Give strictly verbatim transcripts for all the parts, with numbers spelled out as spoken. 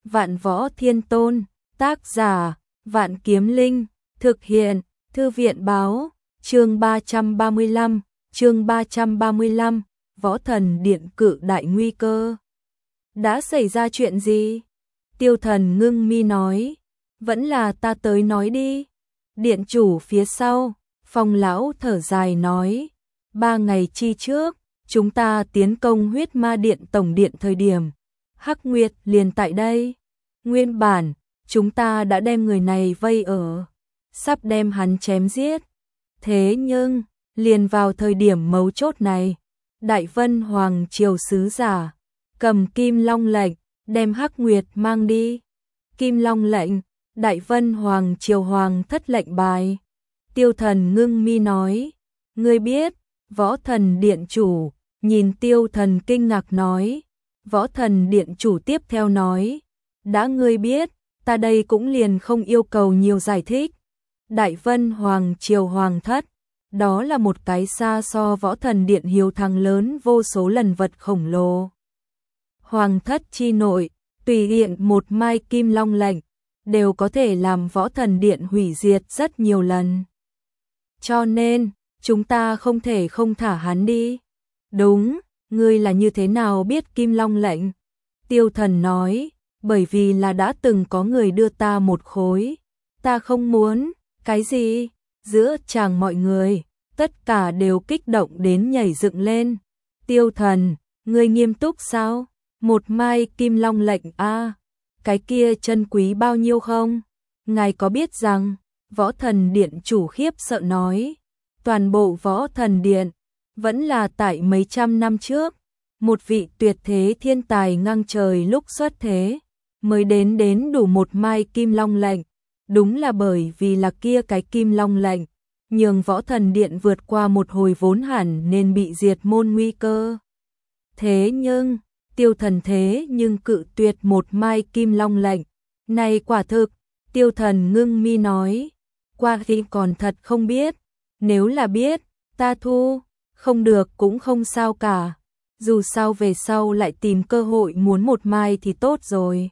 Vạn Võ Thiên Tôn, tác giả, Vạn Kiếm Linh, thực hiện, Thư viện báo, chương ba trăm ba mươi lăm, chương ba trăm ba mươi lăm, Võ Thần Điện cự đại nguy cơ. Đã xảy ra chuyện gì? Tiêu Thần ngưng mi nói, vẫn là ta tới nói đi. Điện chủ phía sau, Phong lão thở dài nói, ba ngày chi trước, chúng ta tiến công huyết ma điện tổng điện thời điểm, Hắc Nguyệt liền tại đây. Nguyên bản, chúng ta đã đem người này vây ở, sắp đem hắn chém giết. Thế nhưng, liền vào thời điểm mấu chốt này, Đại Vân Hoàng triều sứ giả, cầm Kim Long lệnh, đem Hắc Nguyệt mang đi. Kim Long lệnh, Đại Vân Hoàng triều hoàng thất lệnh bài. Tiêu Thần ngưng mi nói, ngươi biết, Võ Thần Điện chủ, nhìn Tiêu Thần kinh ngạc nói, Võ Thần Điện chủ tiếp theo nói, đã ngươi biết, ta đây cũng liền không yêu cầu nhiều giải thích. Đại Vân Hoàng triều hoàng thất, đó là một cái xa so Võ Thần Điện hiếu thắng lớn vô số lần vật khổng lồ. Hoàng thất chi nội, tùy tiện một mai Kim Long lệnh, đều có thể làm Võ Thần Điện hủy diệt rất nhiều lần. Cho nên, chúng ta không thể không thả hắn đi. Đúng, ngươi là như thế nào biết Kim Long lệnh? Tiêu Thần nói, bởi vì là đã từng có người đưa ta một khối. Ta không muốn, cái gì? Giữa chàng mọi người, tất cả đều kích động đến nhảy dựng lên. Tiêu Thần, ngươi nghiêm túc sao? Một mai Kim Long lệnh a, cái kia chân quý bao nhiêu không? Ngài có biết rằng, Võ Thần Điện chủ khiếp sợ nói, toàn bộ Võ Thần Điện, vẫn là tại mấy trăm năm trước, một vị tuyệt thế thiên tài ngang trời lúc xuất thế, mới đến đến đủ một mai Kim Long lệnh. Đúng là bởi vì là kia cái Kim Long lệnh, nhường Võ Thần Điện vượt qua một hồi vốn hẳn nên bị diệt môn nguy cơ. Thế nhưng, Tiêu Thần thế nhưng cự tuyệt một mai Kim Long lệnh. Này quả thực, Tiêu Thần ngưng mi nói, qua khi còn thật không biết, nếu là biết, ta thu, không được cũng không sao cả, dù sao về sau lại tìm cơ hội muốn một mai thì tốt rồi.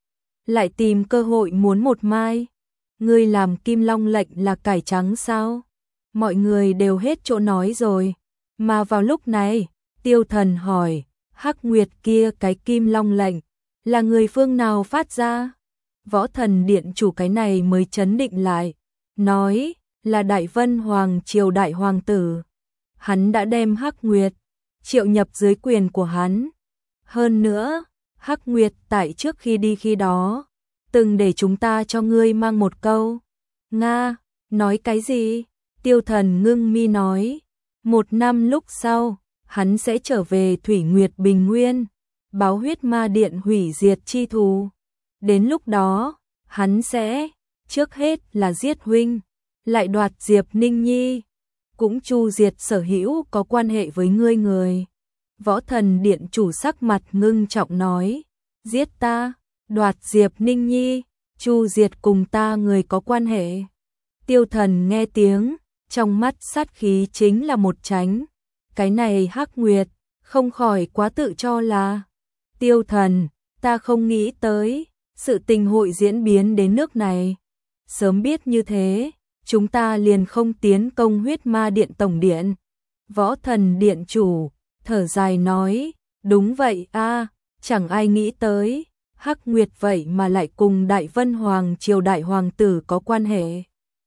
Lại tìm cơ hội muốn một mai, ngươi làm Kim Long lệnh là cải trắng sao? Mọi người đều hết chỗ nói rồi, mà vào lúc này, Tiêu Thần hỏi, Hắc Nguyệt kia cái Kim Long lệnh, là người phương nào phát ra? Võ Thần Điện chủ cái này mới chấn định lại, nói, là Đại Vân Hoàng triều đại hoàng tử. Hắn đã đem Hắc Nguyệt triệu nhập dưới quyền của hắn. Hơn nữa, Hắc Nguyệt tại trước khi đi khi đó, từng để chúng ta cho ngươi mang một câu. Nga, nói cái gì? Tiêu Thần ngưng mi nói, một năm lúc sau, hắn sẽ trở về Thủy Nguyệt Bình Nguyên, báo huyết ma điện hủy diệt chi thù. Đến lúc đó, hắn sẽ, trước hết là giết huynh, lại đoạt Diệp Ninh Nhi, cũng chu diệt sở hữu có quan hệ với ngươi người. Võ Thần Điện chủ sắc mặt ngưng trọng nói, giết ta, đoạt Diệp Ninh Nhi, chu diệt cùng ta người có quan hệ. Tiêu Thần nghe tiếng, trong mắt sát khí chính là một tránh. Cái này Hắc Nguyệt, không khỏi quá tự cho là. Tiêu Thần, ta không nghĩ tới, sự tình hội diễn biến đến nước này. Sớm biết như thế, chúng ta liền không tiến công huyết ma điện tổng điện. Võ Thần Điện chủ, thở dài nói, đúng vậy a, chẳng ai nghĩ tới, Hắc Nguyệt vậy mà lại cùng Đại Vân Hoàng triều đại hoàng tử có quan hệ.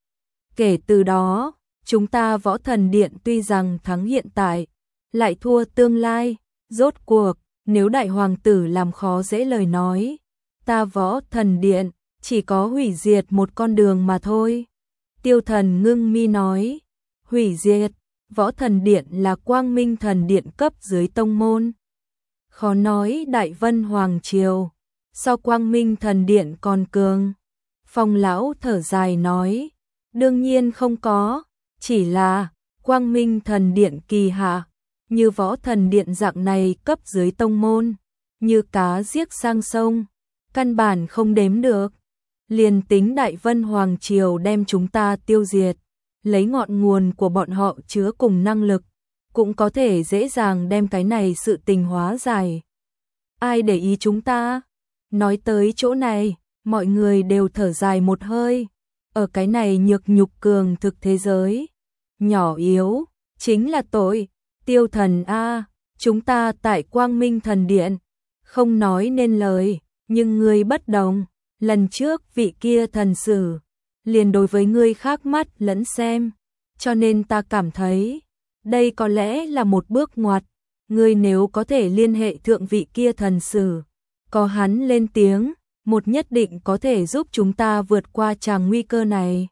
Kể từ đó, chúng ta Võ Thần Điện tuy rằng thắng hiện tại, lại thua tương lai, rốt cuộc, nếu đại hoàng tử làm khó dễ lời nói, ta Võ Thần Điện chỉ có hủy diệt một con đường mà thôi. Tiêu Thần ngưng mi nói, hủy diệt, Võ Thần Điện là Quang Minh Thần Điện cấp dưới tông môn. Khó nói Đại Vân Hoàng triều, so Quang Minh Thần Điện còn cường. Phong lão thở dài nói, đương nhiên không có, chỉ là Quang Minh Thần Điện kỳ hạ, như Võ Thần Điện dạng này cấp dưới tông môn, như cá giết sang sông, căn bản không đếm được. Liền tính Đại Vân Hoàng triều đem chúng ta tiêu diệt, lấy ngọn nguồn của bọn họ chứa cùng năng lực, cũng có thể dễ dàng đem cái này sự tình hóa giải. Ai để ý chúng ta? Nói tới chỗ này, mọi người đều thở dài một hơi. Ở cái này nhược nhục cường thực thế giới, nhỏ yếu, chính là tội. Tiêu Thần a, chúng ta tại Quang Minh Thần Điện, không nói nên lời, nhưng ngươi bất đồng. Lần trước vị kia thần sử, liền đối với ngươi khác mắt lẫn xem. Cho nên ta cảm thấy, đây có lẽ là một bước ngoặt. Ngươi nếu có thể liên hệ thượng vị kia thần sử, có hắn lên tiếng, một nhất định có thể giúp chúng ta vượt qua tràng nguy cơ này.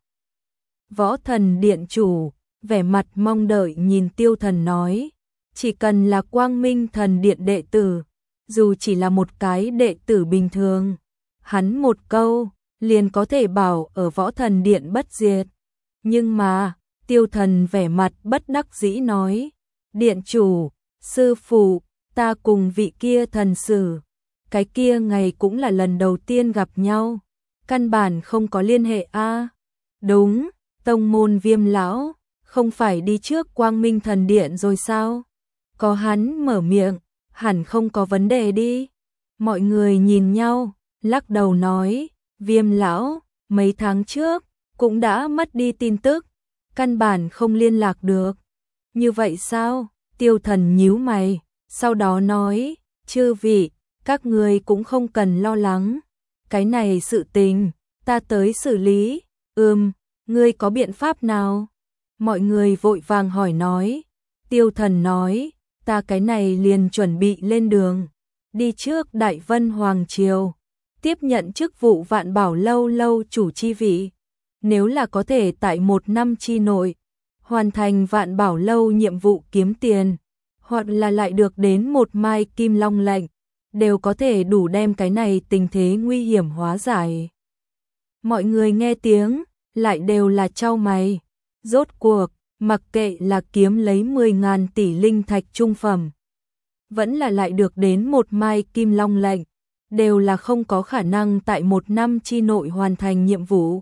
Võ Thần Điện chủ, vẻ mặt mong đợi nhìn Tiêu Thần nói, chỉ cần là Quang Minh Thần Điện đệ tử, dù chỉ là một cái đệ tử bình thường, hắn một câu, liền có thể bảo ở Võ Thần Điện bất diệt. Nhưng mà, Tiêu Thần vẻ mặt bất đắc dĩ nói, điện chủ, sư phụ, ta cùng vị kia thần sử, cái kia ngày cũng là lần đầu tiên gặp nhau, căn bản không có liên hệ a. Đúng, tông môn Viêm lão, không phải đi trước Quang Minh Thần Điện rồi sao? Có hắn mở miệng, hẳn không có vấn đề đi. Mọi người nhìn nhau, lắc đầu nói, Viêm lão, mấy tháng trước, cũng đã mất đi tin tức, căn bản không liên lạc được. Như vậy sao? Tiêu Thần nhíu mày, sau đó nói, chư vị, các người cũng không cần lo lắng. Cái này sự tình, ta tới xử lý. Ừm, ngươi có biện pháp nào? Mọi người vội vàng hỏi nói. Tiêu Thần nói, ta cái này liền chuẩn bị lên đường, đi trước Đại Vân Hoàng Triều, tiếp nhận chức vụ Vạn Bảo Lâu lâu chủ chi vị. Nếu là có thể tại một năm chi nội, hoàn thành Vạn Bảo Lâu nhiệm vụ kiếm tiền, hoặc là lại được đến một mai kim long lệnh, đều có thể đủ đem cái này tình thế nguy hiểm hóa giải. Mọi người nghe tiếng, lại đều là chau mày. Rốt cuộc, mặc kệ là kiếm lấy mười ngàn tỷ linh thạch trung phẩm, vẫn là lại được đến một mai kim long lệnh, đều là không có khả năng tại một năm chi nội hoàn thành nhiệm vụ.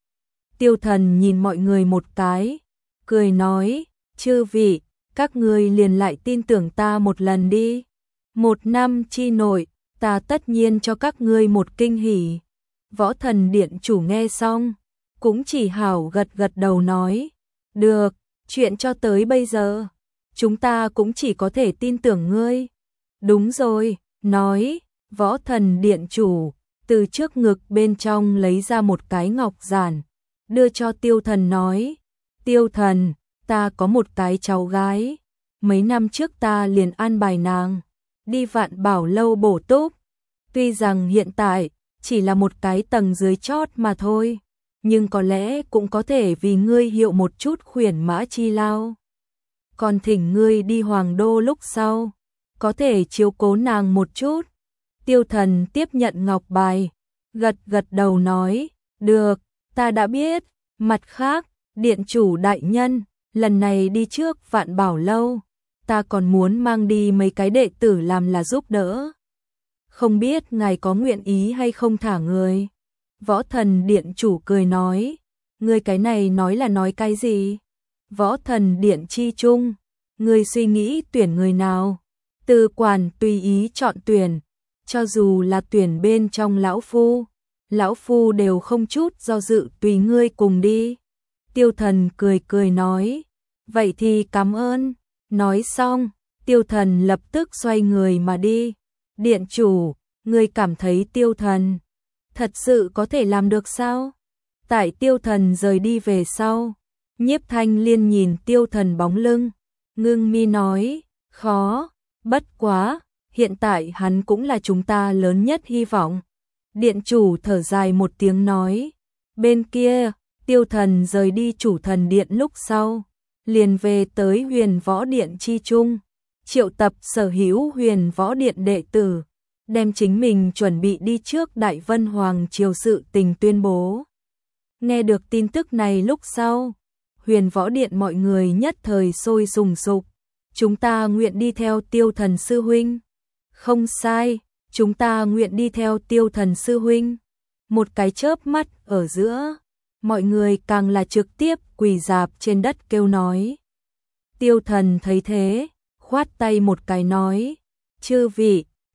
Tiêu Thần nhìn mọi người một cái, cười nói, chư vị, các ngươi liền lại tin tưởng ta một lần đi. Một năm chi nội, ta tất nhiên cho các ngươi một kinh hỉ. Võ Thần Điện chủ nghe xong, cũng chỉ hảo gật gật đầu nói, được, chuyện cho tới bây giờ, chúng ta cũng chỉ có thể tin tưởng ngươi. Đúng rồi, nói, Võ Thần Điện chủ, từ trước ngực bên trong lấy ra một cái ngọc giản, đưa cho Tiêu Thần nói, Tiêu Thần, ta có một cái cháu gái, mấy năm trước ta liền an bài nàng, đi Vạn Bảo Lâu bổ túc, tuy rằng hiện tại, chỉ là một cái tầng dưới chót mà thôi, nhưng có lẽ cũng có thể vì ngươi hiệu một chút khuyển mã chi lao. Còn thỉnh ngươi đi Hoàng Đô lúc sau, có thể chiếu cố nàng một chút. Tiêu Thần tiếp nhận ngọc bài, gật gật đầu nói, được, ta đã biết. Mặt khác, điện chủ đại nhân, lần này đi trước Vạn Bảo Lâu, ta còn muốn mang đi mấy cái đệ tử làm là giúp đỡ. Không biết ngài có nguyện ý hay không thả người? Võ Thần Điện chủ cười nói, ngươi cái này nói là nói cái gì? Võ Thần Điện chi chung, ngươi suy nghĩ tuyển người nào? Từ quản tùy ý chọn tuyển, cho dù là tuyển bên trong lão phu, lão phu đều không chút do dự tùy ngươi cùng đi. Tiêu Thần cười cười nói, vậy thì cảm ơn. Nói xong, Tiêu Thần lập tức xoay người mà đi. Điện chủ, ngươi cảm thấy Tiêu Thần thật sự có thể làm được sao? Tại Tiêu Thần rời đi về sau, Nhiếp Thanh Liên nhìn Tiêu Thần bóng lưng, ngưng mi nói, khó, bất quá, hiện tại hắn cũng là chúng ta lớn nhất hy vọng. Điện chủ thở dài một tiếng nói, bên kia, Tiêu Thần rời đi Chủ Thần Điện lúc sau, liền về tới Huyền Võ Điện chi trung, triệu tập sở hữu Huyền Võ Điện đệ tử, đem chính mình chuẩn bị đi trước Đại Vân Hoàng Triều sự tình tuyên bố. Nghe được tin tức này lúc sau, Huyền Võ Điện mọi người nhất thời sôi sùng sục, chúng ta nguyện đi theo Tiêu Thần sư huynh. Không sai, chúng ta nguyện đi theo Tiêu Thần sư huynh. Một cái chớp mắt ở giữa, mọi người càng là trực tiếp quỳ rạp trên đất kêu nói. Tiêu Thần thấy thế, khoát tay một cái nói, chư vị,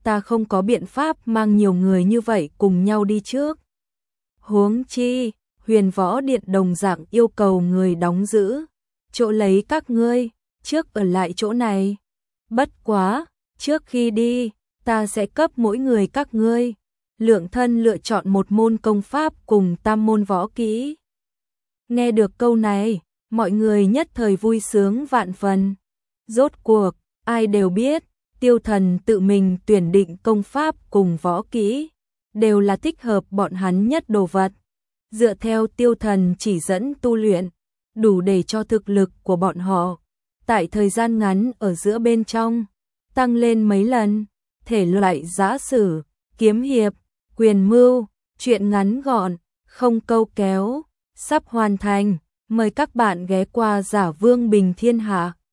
ta không có biện pháp mang nhiều người như vậy cùng nhau đi trước. Huống chi, Huyền Võ Điện đồng dạng yêu cầu người đóng giữ chỗ lấy các ngươi, trước ở lại chỗ này. Bất quá, trước khi đi, ta sẽ cấp mỗi người các ngươi lượng thân lựa chọn một môn công pháp cùng tam môn võ kỹ. Nghe được câu này, mọi người nhất thời vui sướng vạn phần. Rốt cuộc, ai đều biết, Tiêu Thần tự mình tuyển định công pháp cùng võ kỹ, đều là thích hợp bọn hắn nhất đồ vật. Dựa theo Tiêu Thần chỉ dẫn tu luyện, đủ để cho thực lực của bọn họ tại thời gian ngắn ở giữa bên trong tăng lên mấy lần. Thể loại giã sử, kiếm hiệp, quyền mưu, truyện ngắn gọn, không câu kéo, sắp hoàn thành. Mời các bạn ghé qua Giả Vương Bình Thiên Hạ.